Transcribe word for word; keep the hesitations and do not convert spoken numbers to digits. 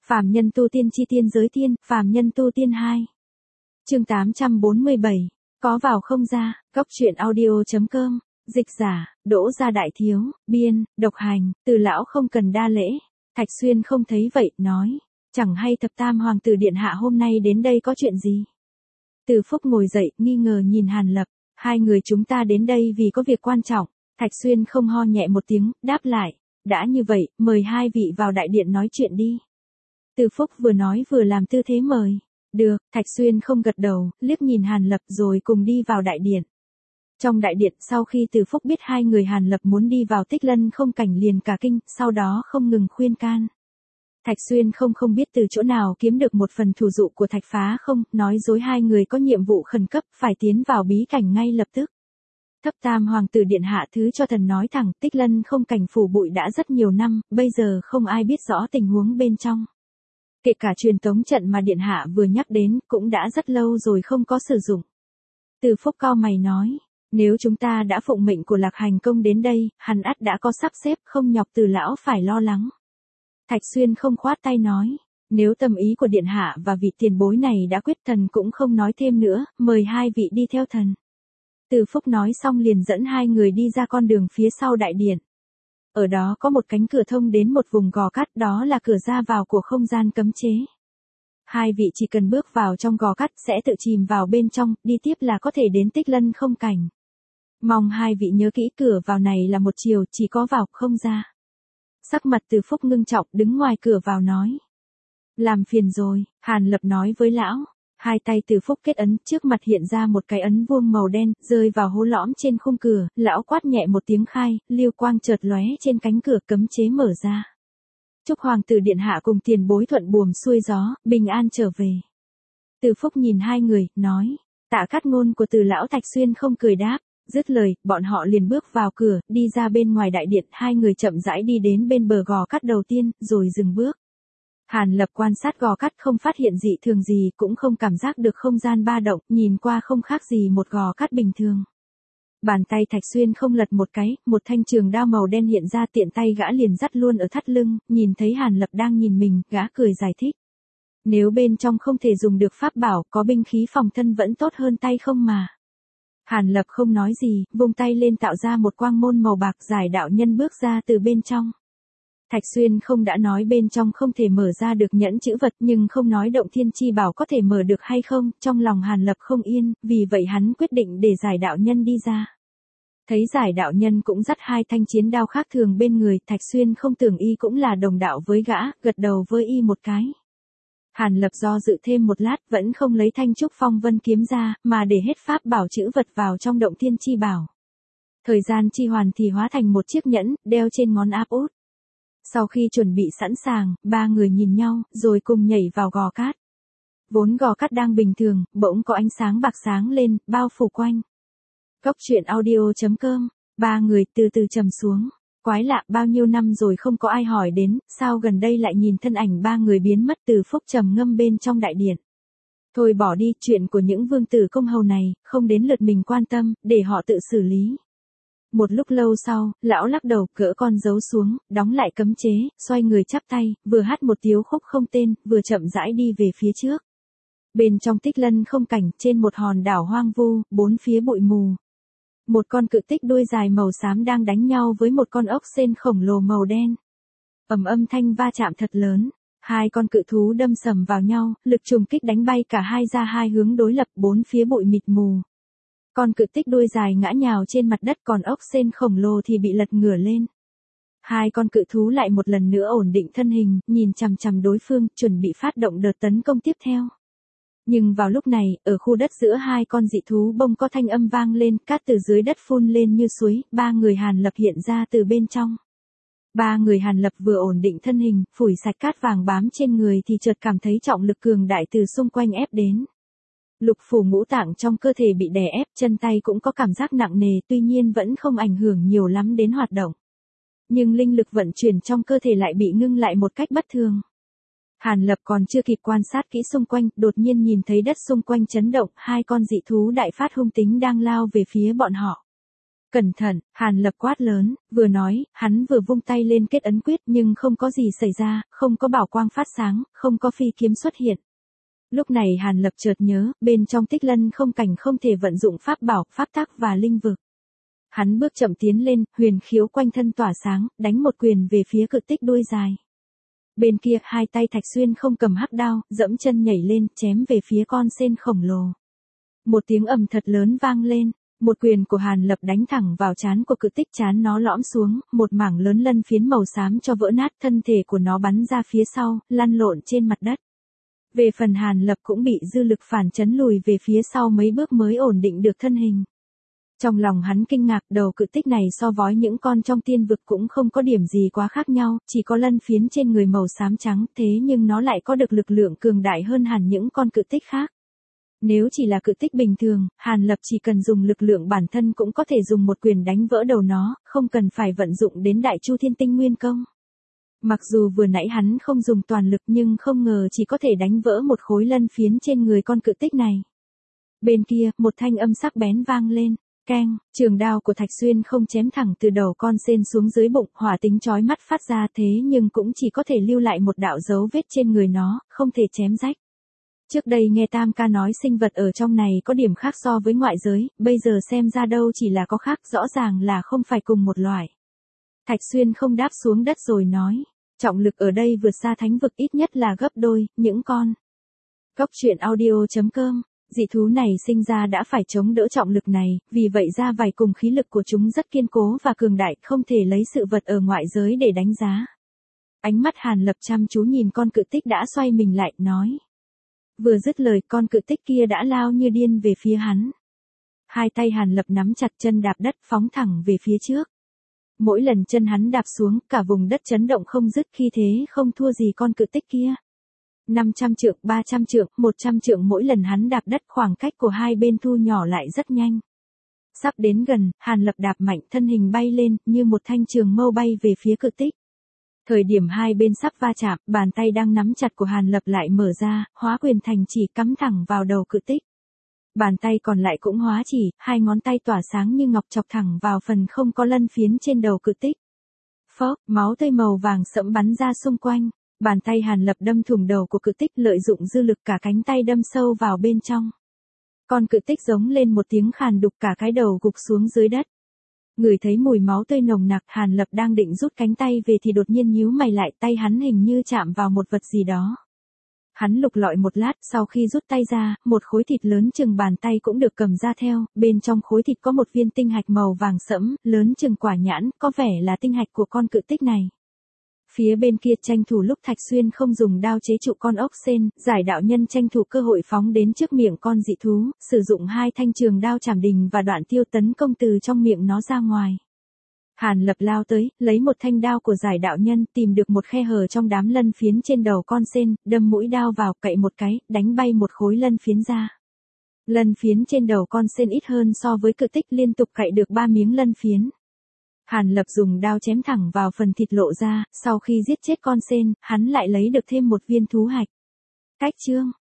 Phàm nhân tu tiên chi tiên giới tiên, phàm nhân tu tiên hai. Chương tám trăm bốn mươi bảy, có vào không ra, góc truyện audio.com, dịch giả, Đỗ Gia Đại Thiếu, biên, độc hành, Từ lão không cần đa lễ. Thạch Xuyên không thấy vậy, nói, chẳng hay thập tam hoàng tử điện hạ hôm nay đến đây có chuyện gì. Từ Phúc ngồi dậy, nghi ngờ nhìn Hàn Lập, hai người chúng ta đến đây vì có việc quan trọng. Thạch Xuyên không ho nhẹ một tiếng, đáp lại, đã như vậy, mời hai vị vào đại điện nói chuyện đi. Từ Phúc vừa nói vừa làm tư thế mời. Được, Thạch Xuyên không gật đầu, liếc nhìn Hàn Lập rồi cùng đi vào đại điện. Trong đại điện sau khi Từ Phúc biết hai người Hàn Lập muốn đi vào Tích Lân không cảnh liền cả kinh, sau đó không ngừng khuyên can. Thạch Xuyên không không biết từ chỗ nào kiếm được một phần thủ dụ của Thạch Phá không, nói dối hai người có nhiệm vụ khẩn cấp phải tiến vào bí cảnh ngay lập tức. Thập tam hoàng tử điện hạ thứ cho thần nói thẳng, Tích Lân không cảnh phủ bụi đã rất nhiều năm, bây giờ không ai biết rõ tình huống bên trong. Kể cả truyền tống trận mà điện hạ vừa nhắc đến, cũng đã rất lâu rồi không có sử dụng. Từ Phúc cau mày nói, nếu chúng ta đã phụng mệnh của Lạc Hành Công đến đây, hẳn ắt đã có sắp xếp, không nhọc Từ lão phải lo lắng. Thạch Xuyên không khoát tay nói, nếu tâm ý của điện hạ và vị tiền bối này đã quyết, thần cũng không nói thêm nữa, mời hai vị đi theo thần. Từ Phúc nói xong liền dẫn hai người đi ra con đường phía sau đại điện. Ở đó có một cánh cửa thông đến một vùng gò cát, đó là cửa ra vào của không gian cấm chế. Hai vị chỉ cần bước vào trong gò cát sẽ tự chìm vào bên trong, đi tiếp là có thể đến Tích Lân không cảnh. Mong hai vị nhớ kỹ, cửa vào này là một chiều, chỉ có vào không ra. Sắc mặt Từ Phúc ngưng trọng, đứng ngoài cửa vào nói. Làm phiền rồi, Hàn Lập nói với lão. Hai tay Từ Phúc kết ấn, trước mặt hiện ra một cái ấn vuông màu đen, rơi vào hố lõm trên khung cửa, lão quát nhẹ một tiếng khai, lưu quang chợt lóe trên cánh cửa, cấm chế mở ra. Chúc hoàng tử điện hạ cùng tiền bối thuận buồm xuôi gió, bình an trở về. Từ Phúc nhìn hai người, nói, tạ cát ngôn của Từ lão. Thạch Xuyên không cười đáp, dứt lời, bọn họ liền bước vào cửa, đi ra bên ngoài đại điện, hai người chậm rãi đi đến bên bờ gò cát đầu tiên, rồi dừng bước. Hàn Lập quan sát gò cát không phát hiện dị thường gì, cũng không cảm giác được không gian ba động, nhìn qua không khác gì một gò cát bình thường. Bàn tay Thạch Xuyên không lật một cái, một thanh trường đao màu đen hiện ra, tiện tay gã liền dắt luôn ở thắt lưng, nhìn thấy Hàn Lập đang nhìn mình, gã cười giải thích. Nếu bên trong không thể dùng được pháp bảo, có binh khí phòng thân vẫn tốt hơn tay không mà. Hàn Lập không nói gì, vung tay lên tạo ra một quang môn màu bạc, giải đạo nhân bước ra từ bên trong. Thạch Xuyên không đã nói bên trong không thể mở ra được nhẫn chữ vật, nhưng không nói động thiên chi bảo có thể mở được hay không, trong lòng Hàn Lập không yên, vì vậy hắn quyết định để giải đạo nhân đi ra. Thấy giải đạo nhân cũng dắt hai thanh chiến đao khác thường bên người, Thạch Xuyên không tưởng y cũng là đồng đạo với gã, gật đầu với y một cái. Hàn Lập do dự thêm một lát, vẫn không lấy thanh trúc phong vân kiếm ra, mà để hết pháp bảo chữ vật vào trong động thiên chi bảo. Thời gian chi hoàn thì hóa thành một chiếc nhẫn, đeo trên ngón áp út. Sau khi chuẩn bị sẵn sàng, ba người nhìn nhau, rồi cùng nhảy vào gò cát. Vốn gò cát đang bình thường, bỗng có ánh sáng bạc sáng lên, bao phủ quanh. Góc truyện audio.com, ba người từ từ trầm xuống. Quái lạ, bao nhiêu năm rồi không có ai hỏi đến, sao gần đây lại nhìn thân ảnh ba người biến mất. Từ Phúc trầm ngâm bên trong đại điện. Thôi bỏ đi, chuyện của những vương tử công hầu này, không đến lượt mình quan tâm, để họ tự xử lý. Một lúc lâu sau, lão lắc đầu, gỡ con dấu xuống, đóng lại cấm chế, xoay người chắp tay, vừa hát một tiếu khúc không tên, vừa chậm rãi đi về phía trước. Bên trong Tích Lân không cảnh, trên một hòn đảo hoang vu, bốn phía bụi mù. Một con cự tích đuôi dài màu xám đang đánh nhau với một con ốc sên khổng lồ màu đen. Ầm âm thanh va chạm thật lớn, hai con cự thú đâm sầm vào nhau, lực trùng kích đánh bay cả hai ra hai hướng đối lập, bốn phía bụi mịt mù. Con cự tích đuôi dài ngã nhào trên mặt đất, còn ốc sên khổng lồ thì bị lật ngửa lên. Hai con cự thú lại một lần nữa ổn định thân hình, nhìn chằm chằm đối phương, chuẩn bị phát động đợt tấn công tiếp theo. Nhưng vào lúc này, ở khu đất giữa hai con dị thú bông có thanh âm vang lên, cát từ dưới đất phun lên như suối, ba người Hàn Lập hiện ra từ bên trong. Ba người Hàn Lập vừa ổn định thân hình, phủi sạch cát vàng bám trên người thì chợt cảm thấy trọng lực cường đại từ xung quanh ép đến. Lục phủ ngũ tạng trong cơ thể bị đè ép, chân tay cũng có cảm giác nặng nề, tuy nhiên vẫn không ảnh hưởng nhiều lắm đến hoạt động. Nhưng linh lực vận chuyển trong cơ thể lại bị ngưng lại một cách bất thường. Hàn Lập còn chưa kịp quan sát kỹ xung quanh, đột nhiên nhìn thấy đất xung quanh chấn động, hai con dị thú đại phát hung tính đang lao về phía bọn họ. Cẩn thận, Hàn Lập quát lớn, vừa nói, hắn vừa vung tay lên kết ấn quyết nhưng không có gì xảy ra, không có bảo quang phát sáng, không có phi kiếm xuất hiện. Lúc này Hàn Lập chợt nhớ, bên trong Tích Lân không cảnh không thể vận dụng pháp bảo, pháp tắc và linh vực. Hắn bước chậm tiến lên, huyền khiếu quanh thân tỏa sáng, đánh một quyền về phía cự tích đuôi dài. Bên kia, hai tay Thạch Xuyên không cầm hắc đao, dẫm chân nhảy lên, chém về phía con sên khổng lồ. Một tiếng ầm thật lớn vang lên, một quyền của Hàn Lập đánh thẳng vào trán của cự tích, trán nó lõm xuống, một mảng lớn lân phiến màu xám cho vỡ nát, thân thể của nó bắn ra phía sau, lăn lộn trên mặt đất. Về phần Hàn Lập cũng bị dư lực phản chấn lùi về phía sau mấy bước mới ổn định được thân hình. Trong lòng hắn kinh ngạc, đầu cự tích này so với những con trong tiên vực cũng không có điểm gì quá khác nhau, chỉ có lân phiến trên người màu xám trắng, thế nhưng nó lại có được lực lượng cường đại hơn hẳn những con cự tích khác. Nếu chỉ là cự tích bình thường, Hàn Lập chỉ cần dùng lực lượng bản thân cũng có thể dùng một quyền đánh vỡ đầu nó, không cần phải vận dụng đến Đại Chu Thiên Tinh Nguyên Công. Mặc dù vừa nãy hắn không dùng toàn lực nhưng không ngờ chỉ có thể đánh vỡ một khối lân phiến trên người con cự tích này. Bên kia, một thanh âm sắc bén vang lên. Keng, trường đao của Thạch Xuyên không chém thẳng từ đầu con sên xuống dưới bụng, hỏa tính chói mắt phát ra, thế nhưng cũng chỉ có thể lưu lại một đạo dấu vết trên người nó, không thể chém rách. Trước đây nghe Tam ca nói sinh vật ở trong này có điểm khác so với ngoại giới, bây giờ xem ra đâu chỉ là có khác, rõ ràng là không phải cùng một loại. Thạch Xuyên không đáp xuống đất rồi nói, trọng lực ở đây vượt xa thánh vực ít nhất là gấp đôi, những con. Góc truyện audio chấm com. Dị thú này sinh ra đã phải chống đỡ trọng lực này, vì vậy da vảy cùng khí lực của chúng rất kiên cố và cường đại, không thể lấy sự vật ở ngoại giới để đánh giá. Ánh mắt Hàn Lập chăm chú nhìn con cự tích đã xoay mình lại, nói. Vừa dứt lời, con cự tích kia đã lao như điên về phía hắn. Hai tay Hàn Lập nắm chặt, chân đạp đất phóng thẳng về phía trước. Mỗi lần chân hắn đạp xuống, cả vùng đất chấn động không dứt, khi thế không thua gì con cự tích kia. năm trăm trượng, ba trăm trượng, một trăm trượng, mỗi lần hắn đạp đất, khoảng cách của hai bên thu nhỏ lại rất nhanh. Sắp đến gần, Hàn Lập đạp mạnh, thân hình bay lên, như một thanh trường mâu bay về phía cự tích. Thời điểm hai bên sắp va chạm, bàn tay đang nắm chặt của Hàn Lập lại mở ra, hóa quyền thành chỉ cắm thẳng vào đầu cự tích. Bàn tay còn lại cũng hóa chỉ, hai ngón tay tỏa sáng như ngọc chọc thẳng vào phần không có lân phiến trên đầu cự tích. Phốc, máu tươi màu vàng sẫm bắn ra xung quanh. Bàn tay Hàn Lập đâm thủng đầu của cự tích, lợi dụng dư lực cả cánh tay đâm sâu vào bên trong. Con cự tích giống lên một tiếng khàn đục, cả cái đầu gục xuống dưới đất. Người thấy mùi máu tươi nồng nặc, Hàn Lập đang định rút cánh tay về thì đột nhiên nhíu mày lại, tay hắn hình như chạm vào một vật gì đó. Hắn lục lọi một lát, sau khi rút tay ra, một khối thịt lớn chừng bàn tay cũng được cầm ra theo, bên trong khối thịt có một viên tinh hạch màu vàng sẫm, lớn chừng quả nhãn, có vẻ là tinh hạch của con cự tích này. Phía bên kia tranh thủ lúc Thạch Xuyên không dùng đao chế trụ con ốc sên, Giải đạo nhân tranh thủ cơ hội phóng đến trước miệng con dị thú, sử dụng hai thanh trường đao chảm đình và đoạn tiêu tấn công từ trong miệng nó ra ngoài. Hàn Lập lao tới, lấy một thanh đao của Giải đạo nhân, tìm được một khe hở trong đám lân phiến trên đầu con sên, đâm mũi đao vào, cậy một cái, đánh bay một khối lân phiến ra. Lân phiến trên đầu con sên ít hơn so với cự tích, liên tục cậy được ba miếng lân phiến. Hàn Lập dùng đao chém thẳng vào phần thịt lộ ra, sau khi giết chết con sên, hắn lại lấy được thêm một viên thú hạch. Cách chương